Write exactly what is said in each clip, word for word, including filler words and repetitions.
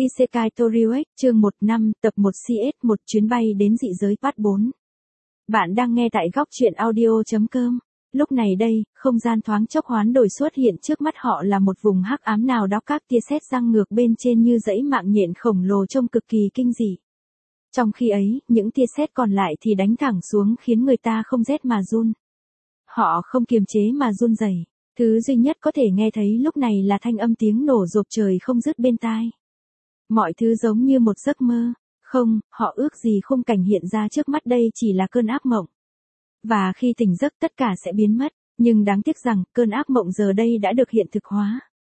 Isekai Toriuek, chương một năm, tập một xê ét một chuyến bay đến dị giới part bốn. Bạn đang nghe tại góc truyện audio chấm com. Lúc này đây, không gian thoáng chốc hoán đổi xuất hiện trước mắt họ là một vùng hắc ám nào đó, các tia sét răng ngược bên trên như dãy mạng nhện khổng lồ trông cực kỳ kinh dị. Trong khi ấy, những tia sét còn lại thì đánh thẳng xuống khiến người ta không rét mà run. Họ không kiềm chế mà run rẩy. Thứ duy nhất có thể nghe thấy lúc này là thanh âm tiếng nổ rộp trời không dứt bên tai. Mọi thứ giống như một giấc mơ. Không, họ ước gì khung cảnh hiện ra trước mắt đây chỉ là cơn ác mộng. Và khi tỉnh giấc tất cả sẽ biến mất, nhưng đáng tiếc rằng cơn ác mộng giờ đây đã được hiện thực hóa.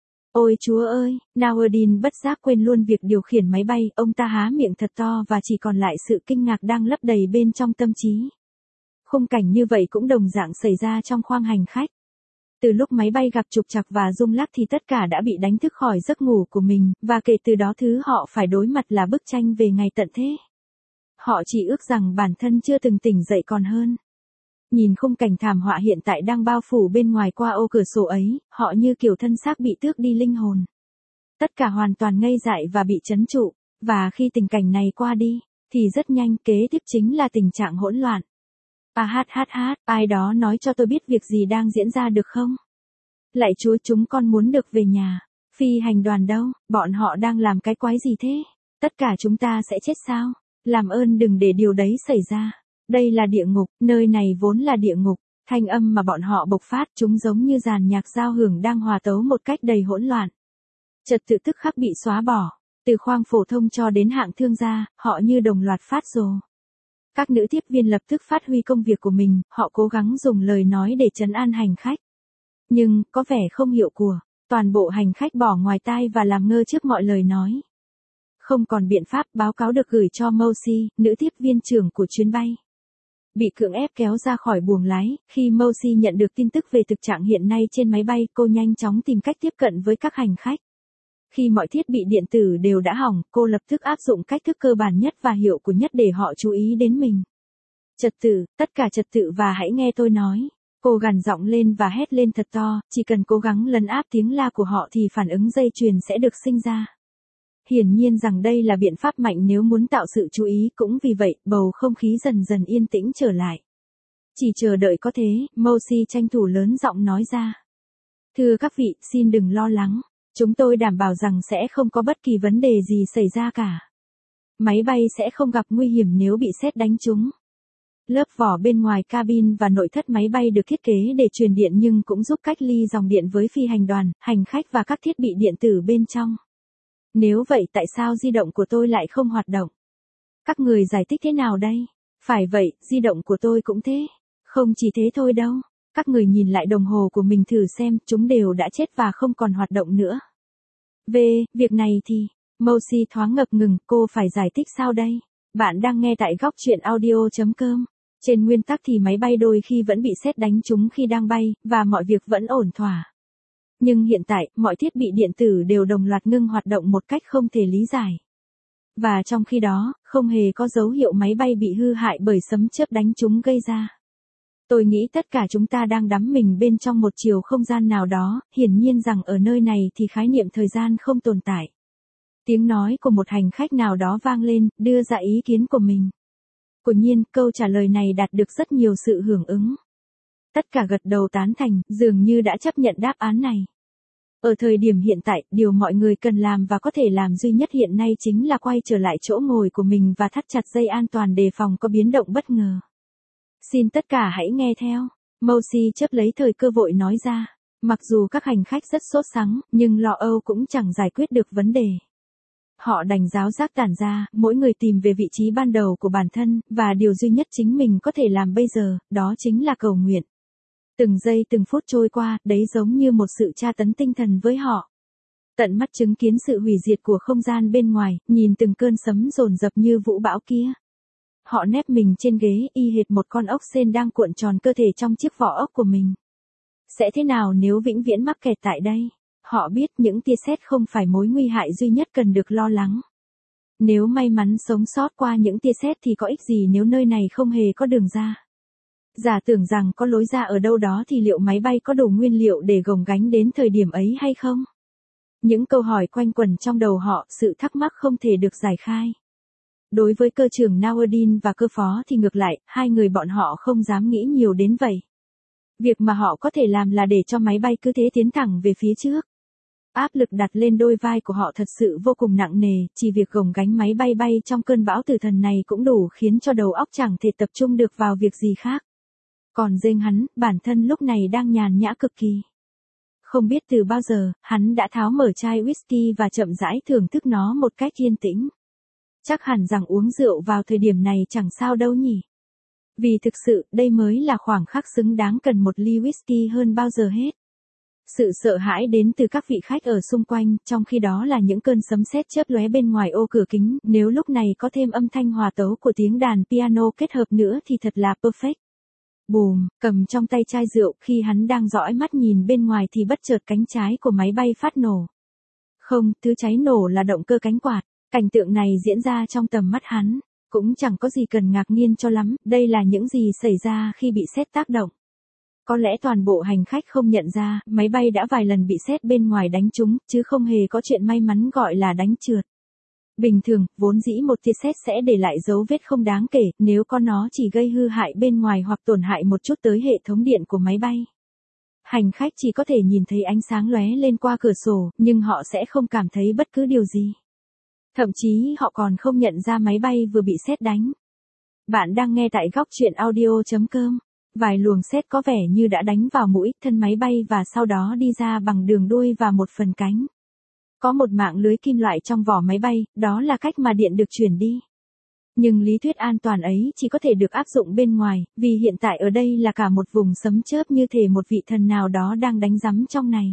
Ôi Chúa ơi, Naoedin bất giác quên luôn việc điều khiển máy bay, ông ta há miệng thật to và chỉ còn lại sự kinh ngạc đang lấp đầy bên trong tâm trí. Khung cảnh như vậy cũng đồng dạng xảy ra trong khoang hành khách. Từ lúc máy bay gặp trục trặc và rung lắc thì tất cả đã bị đánh thức khỏi giấc ngủ của mình, và kể từ đó thứ họ phải đối mặt là bức tranh về ngày tận thế. Họ chỉ ước rằng bản thân chưa từng tỉnh dậy còn hơn. Nhìn khung cảnh thảm họa hiện tại đang bao phủ bên ngoài qua ô cửa sổ ấy, họ như kiểu thân xác bị tước đi linh hồn. Tất cả hoàn toàn ngây dại và bị trấn trụ, và khi tình cảnh này qua đi, thì rất nhanh kế tiếp chính là tình trạng hỗn loạn. À hát hát hát, ai đó nói cho tôi biết việc gì đang diễn ra được không? Lạy Chúa, chúng con muốn được về nhà. Phi hành đoàn đâu, bọn họ đang làm cái quái gì thế? Tất cả chúng ta sẽ chết sao? Làm ơn đừng để điều đấy xảy ra. Đây là địa ngục, nơi này vốn là địa ngục. Thanh âm mà bọn họ bộc phát chúng giống như dàn nhạc giao hưởng đang hòa tấu một cách đầy hỗn loạn. Trật tự tức khắc bị xóa bỏ. Từ khoang phổ thông cho đến hạng thương gia, họ như đồng loạt phát rồ. Các nữ tiếp viên lập tức phát huy công việc của mình, họ cố gắng dùng lời nói để trấn an hành khách. Nhưng, có vẻ không hiệu quả, toàn bộ hành khách bỏ ngoài tai và làm ngơ trước mọi lời nói. Không còn biện pháp, báo cáo được gửi cho Moshi, nữ tiếp viên trưởng của chuyến bay. Bị cưỡng ép kéo ra khỏi buồng lái, khi Moshi nhận được tin tức về thực trạng hiện nay trên máy bay, cô nhanh chóng tìm cách tiếp cận với các hành khách. Khi mọi thiết bị điện tử đều đã hỏng, cô lập tức áp dụng cách thức cơ bản nhất và hiệu quả nhất để họ chú ý đến mình. Trật tự, tất cả trật tự và hãy nghe tôi nói. Cô gằn giọng lên và hét lên thật to, chỉ cần cố gắng lấn áp tiếng la của họ thì phản ứng dây chuyền sẽ được sinh ra. Hiển nhiên rằng đây là biện pháp mạnh nếu muốn tạo sự chú ý, cũng vì vậy, bầu không khí dần dần yên tĩnh trở lại. Chỉ chờ đợi có thế, Moshi tranh thủ lớn giọng nói ra. Thưa các vị, xin đừng lo lắng. Chúng tôi đảm bảo rằng sẽ không có bất kỳ vấn đề gì xảy ra cả. Máy bay sẽ không gặp nguy hiểm nếu bị sét đánh trúng. Lớp vỏ bên ngoài cabin và nội thất máy bay được thiết kế để truyền điện nhưng cũng giúp cách ly dòng điện với phi hành đoàn, hành khách và các thiết bị điện tử bên trong. Nếu vậy tại sao di động của tôi lại không hoạt động? Các người giải thích thế nào đây? Phải vậy, di động của tôi cũng thế. Không chỉ thế thôi đâu. Các người nhìn lại đồng hồ của mình thử xem, chúng đều đã chết và không còn hoạt động nữa. Về, việc này thì, Moshi thoáng ngập ngừng, cô phải giải thích sao đây? Bạn đang nghe tại góc truyện audio chấm com. Trên nguyên tắc thì máy bay đôi khi vẫn bị sét đánh trúng khi đang bay, và mọi việc vẫn ổn thỏa. Nhưng hiện tại, mọi thiết bị điện tử đều đồng loạt ngưng hoạt động một cách không thể lý giải. Và trong khi đó, không hề có dấu hiệu máy bay bị hư hại bởi sấm chớp đánh trúng gây ra. Tôi nghĩ tất cả chúng ta đang đắm mình bên trong một chiều không gian nào đó, hiển nhiên rằng ở nơi này thì khái niệm thời gian không tồn tại. Tiếng nói của một hành khách nào đó vang lên, đưa ra ý kiến của mình. Quả nhiên, câu trả lời này đạt được rất nhiều sự hưởng ứng. Tất cả gật đầu tán thành, dường như đã chấp nhận đáp án này. Ở thời điểm hiện tại, điều mọi người cần làm và có thể làm duy nhất hiện nay chính là quay trở lại chỗ ngồi của mình và thắt chặt dây an toàn đề phòng có biến động bất ngờ. Xin tất cả hãy nghe theo. Moshi chấp lấy thời cơ vội nói ra. Mặc dù các hành khách rất sốt sắng, nhưng lo âu cũng chẳng giải quyết được vấn đề. Họ đành ráo rác tản ra, mỗi người tìm về vị trí ban đầu của bản thân, và điều duy nhất chính mình có thể làm bây giờ, đó chính là cầu nguyện. Từng giây từng phút trôi qua, đấy giống như một sự tra tấn tinh thần với họ. Tận mắt chứng kiến sự hủy diệt của không gian bên ngoài, nhìn từng cơn sấm dồn dập như vũ bão kia. Họ nép mình trên ghế y hệt một con ốc sên đang cuộn tròn cơ thể trong chiếc vỏ ốc của mình. Sẽ thế nào nếu vĩnh viễn mắc kẹt tại đây? Họ biết những tia sét không phải mối nguy hại duy nhất cần được lo lắng. Nếu may mắn sống sót qua những tia sét thì có ích gì nếu nơi này không hề có đường ra? Giả tưởng rằng có lối ra ở đâu đó thì liệu máy bay có đủ nguyên liệu để gồng gánh đến thời điểm ấy hay không? Những câu hỏi quanh quẩn trong đầu họ, sự thắc mắc không thể được giải khai. Đối với cơ trưởng Nowerdin và cơ phó thì ngược lại, hai người bọn họ không dám nghĩ nhiều đến vậy. Việc mà họ có thể làm là để cho máy bay cứ thế tiến thẳng về phía trước. Áp lực đặt lên đôi vai của họ thật sự vô cùng nặng nề, chỉ việc gồng gánh máy bay bay trong cơn bão tử thần này cũng đủ khiến cho đầu óc chẳng thể tập trung được vào việc gì khác. Còn riêng hắn, bản thân lúc này đang nhàn nhã cực kỳ. Không biết từ bao giờ, hắn đã tháo mở chai whisky và chậm rãi thưởng thức nó một cách yên tĩnh. Chắc hẳn rằng uống rượu vào thời điểm này chẳng sao đâu nhỉ. Vì thực sự, đây mới là khoảng khắc xứng đáng cần một ly whisky hơn bao giờ hết. Sự sợ hãi đến từ các vị khách ở xung quanh, trong khi đó là những cơn sấm sét chớp lóe bên ngoài ô cửa kính, nếu lúc này có thêm âm thanh hòa tấu của tiếng đàn piano kết hợp nữa thì thật là perfect. Bùm, cầm trong tay chai rượu, khi hắn đang dõi mắt nhìn bên ngoài thì bất chợt cánh trái của máy bay phát nổ. Không, thứ cháy nổ là động cơ cánh quạt. Cảnh tượng này diễn ra trong tầm mắt hắn, cũng chẳng có gì cần ngạc nhiên cho lắm, đây là những gì xảy ra khi bị sét tác động. Có lẽ toàn bộ hành khách không nhận ra, máy bay đã vài lần bị sét bên ngoài đánh trúng, chứ không hề có chuyện may mắn gọi là đánh trượt. Bình thường, vốn dĩ một tia sét sẽ để lại dấu vết không đáng kể, nếu có nó chỉ gây hư hại bên ngoài hoặc tổn hại một chút tới hệ thống điện của máy bay. Hành khách chỉ có thể nhìn thấy ánh sáng lóe lên qua cửa sổ, nhưng họ sẽ không cảm thấy bất cứ điều gì. Thậm chí họ còn không nhận ra máy bay vừa bị sét đánh. Bạn đang nghe tại góc truyện audio chấm com. Vài luồng sét có vẻ như đã đánh vào mũi, thân máy bay và sau đó đi ra bằng đường đuôi và một phần cánh. Có một mạng lưới kim loại trong vỏ máy bay, đó là cách mà điện được truyền đi. Nhưng lý thuyết an toàn ấy chỉ có thể được áp dụng bên ngoài, vì hiện tại ở đây là cả một vùng sấm chớp như thể một vị thần nào đó đang đánh giấm trong này.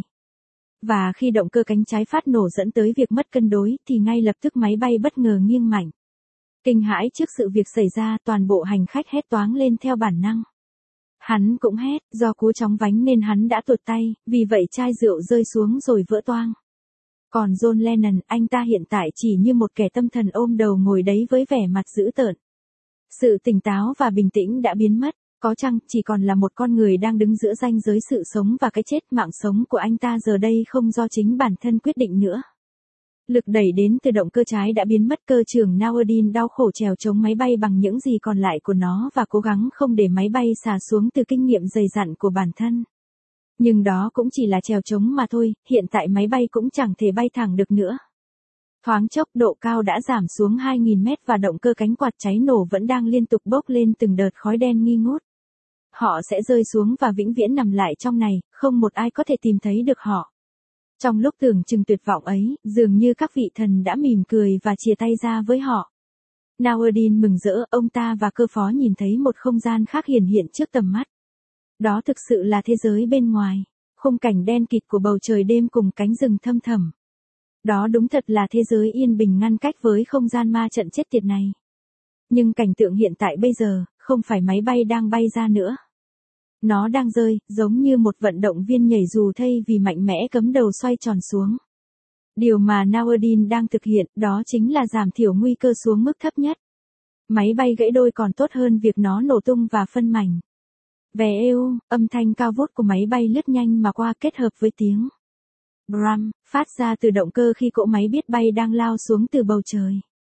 Và khi động cơ cánh trái phát nổ dẫn tới việc mất cân đối thì ngay lập tức máy bay bất ngờ nghiêng mạnh. Kinh hãi trước sự việc xảy ra, toàn bộ hành khách hét toáng lên theo bản năng. Hắn cũng hét, do cú chóng vánh nên hắn đã tuột tay, vì vậy chai rượu rơi xuống rồi vỡ toang. Còn John Lennon, anh ta hiện tại chỉ như một kẻ tâm thần ôm đầu ngồi đấy với vẻ mặt dữ tợn. Sự tỉnh táo và bình tĩnh đã biến mất. Có chăng, chỉ còn là một con người đang đứng giữa ranh giới sự sống và cái chết. Mạng sống của anh ta giờ đây không do chính bản thân quyết định nữa. Lực đẩy đến từ động cơ trái đã biến mất. Cơ trưởng Nowerdin đau khổ trèo chống máy bay bằng những gì còn lại của nó và cố gắng không để máy bay xà xuống từ kinh nghiệm dày dặn của bản thân. Nhưng đó cũng chỉ là trèo chống mà thôi, hiện tại máy bay cũng chẳng thể bay thẳng được nữa. Thoáng chốc độ cao đã giảm xuống hai nghìn mét và động cơ cánh quạt cháy nổ vẫn đang liên tục bốc lên từng đợt khói đen nghi ngút. Họ sẽ rơi xuống và vĩnh viễn nằm lại trong này, không một ai có thể tìm thấy được họ. Trong lúc tưởng chừng tuyệt vọng ấy, dường như các vị thần đã mỉm cười và chia tay ra với họ. Nowerdin mừng rỡ, ông ta và cơ phó nhìn thấy một không gian khác hiển hiện trước tầm mắt. Đó thực sự là thế giới bên ngoài, khung cảnh đen kịt của bầu trời đêm cùng cánh rừng thâm thẳm. Đó đúng thật là thế giới yên bình ngăn cách với không gian ma trận chết tiệt này. Nhưng cảnh tượng hiện tại bây giờ, không phải máy bay đang bay ra nữa. Nó đang rơi, giống như một vận động viên nhảy dù thay vì mạnh mẽ cấm đầu xoay tròn xuống. Điều mà Nowerdin đang thực hiện, đó chính là giảm thiểu nguy cơ xuống mức thấp nhất. Máy bay gãy đôi còn tốt hơn việc nó nổ tung và phân mảnh. Vè êu, âm thanh cao vút của máy bay lướt nhanh mà qua kết hợp với tiếng bram, phát ra từ động cơ khi cỗ máy biết bay đang lao xuống từ bầu trời.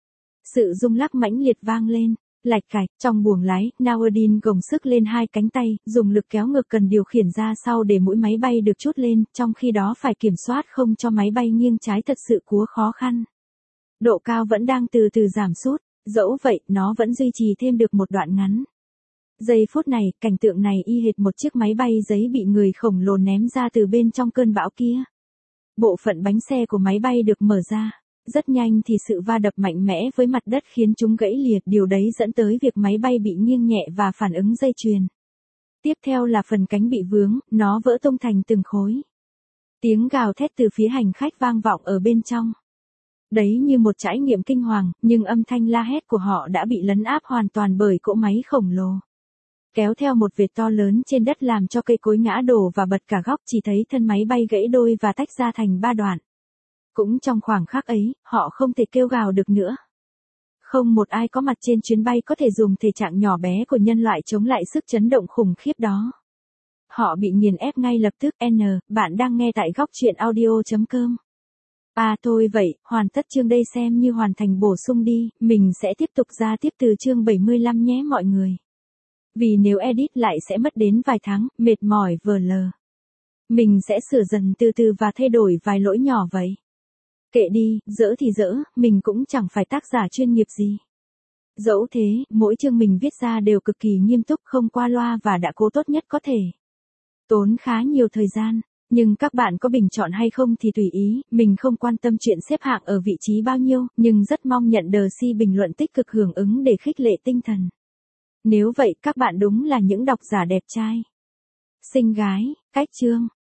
Sự rung lắc mãnh liệt vang lên, lạch cạch, trong buồng lái, Nowerdin gồng sức lên hai cánh tay, dùng lực kéo ngược cần điều khiển ra sau để mũi máy bay được trút lên, trong khi đó phải kiểm soát không cho máy bay nghiêng trái thật sự cúa khó khăn. Độ cao vẫn đang từ từ giảm sút, dẫu vậy, nó vẫn duy trì thêm được một đoạn ngắn. Giây phút này, cảnh tượng này y hệt một chiếc máy bay giấy bị người khổng lồ ném ra từ bên trong cơn bão kia. Bộ phận bánh xe của máy bay được mở ra. Rất nhanh thì sự va đập mạnh mẽ với mặt đất khiến chúng gãy liệt, điều đấy dẫn tới việc máy bay bị nghiêng nhẹ và phản ứng dây chuyền. Tiếp theo là phần cánh bị vướng, nó vỡ tung thành từng khối. Tiếng gào thét từ phía hành khách vang vọng ở bên trong. Đấy như một trải nghiệm kinh hoàng, nhưng âm thanh la hét của họ đã bị lấn áp hoàn toàn bởi cỗ máy khổng lồ. Kéo theo một vệt to lớn trên đất làm cho cây cối ngã đổ và bật cả góc, chỉ thấy thân máy bay gãy đôi và tách ra thành ba đoạn. Cũng trong khoảng khắc ấy, họ không thể kêu gào được nữa. Không một ai có mặt trên chuyến bay có thể dùng thể trạng nhỏ bé của nhân loại chống lại sức chấn động khủng khiếp đó. Họ bị nghiền ép ngay lập tức. N, bạn đang nghe tại góc truyện audio chấm com. À thôi vậy, hoàn tất chương đây xem như hoàn thành bổ sung đi, mình sẽ tiếp tục ra tiếp từ chương bảy mươi lăm nhé mọi người. Vì nếu edit lại sẽ mất đến vài tháng, mệt mỏi vờ lờ. Mình sẽ sửa dần từ từ và thay đổi vài lỗi nhỏ vậy. Kệ đi, dỡ thì dỡ, mình cũng chẳng phải tác giả chuyên nghiệp gì. Dẫu thế, mỗi chương mình viết ra đều cực kỳ nghiêm túc, không qua loa và đã cố tốt nhất có thể. Tốn khá nhiều thời gian, nhưng các bạn có bình chọn hay không thì tùy ý, mình không quan tâm chuyện xếp hạng ở vị trí bao nhiêu, nhưng rất mong nhận được si bình luận tích cực hưởng ứng để khích lệ tinh thần. Nếu vậy các bạn đúng là những độc giả đẹp trai, xinh gái, cách chương.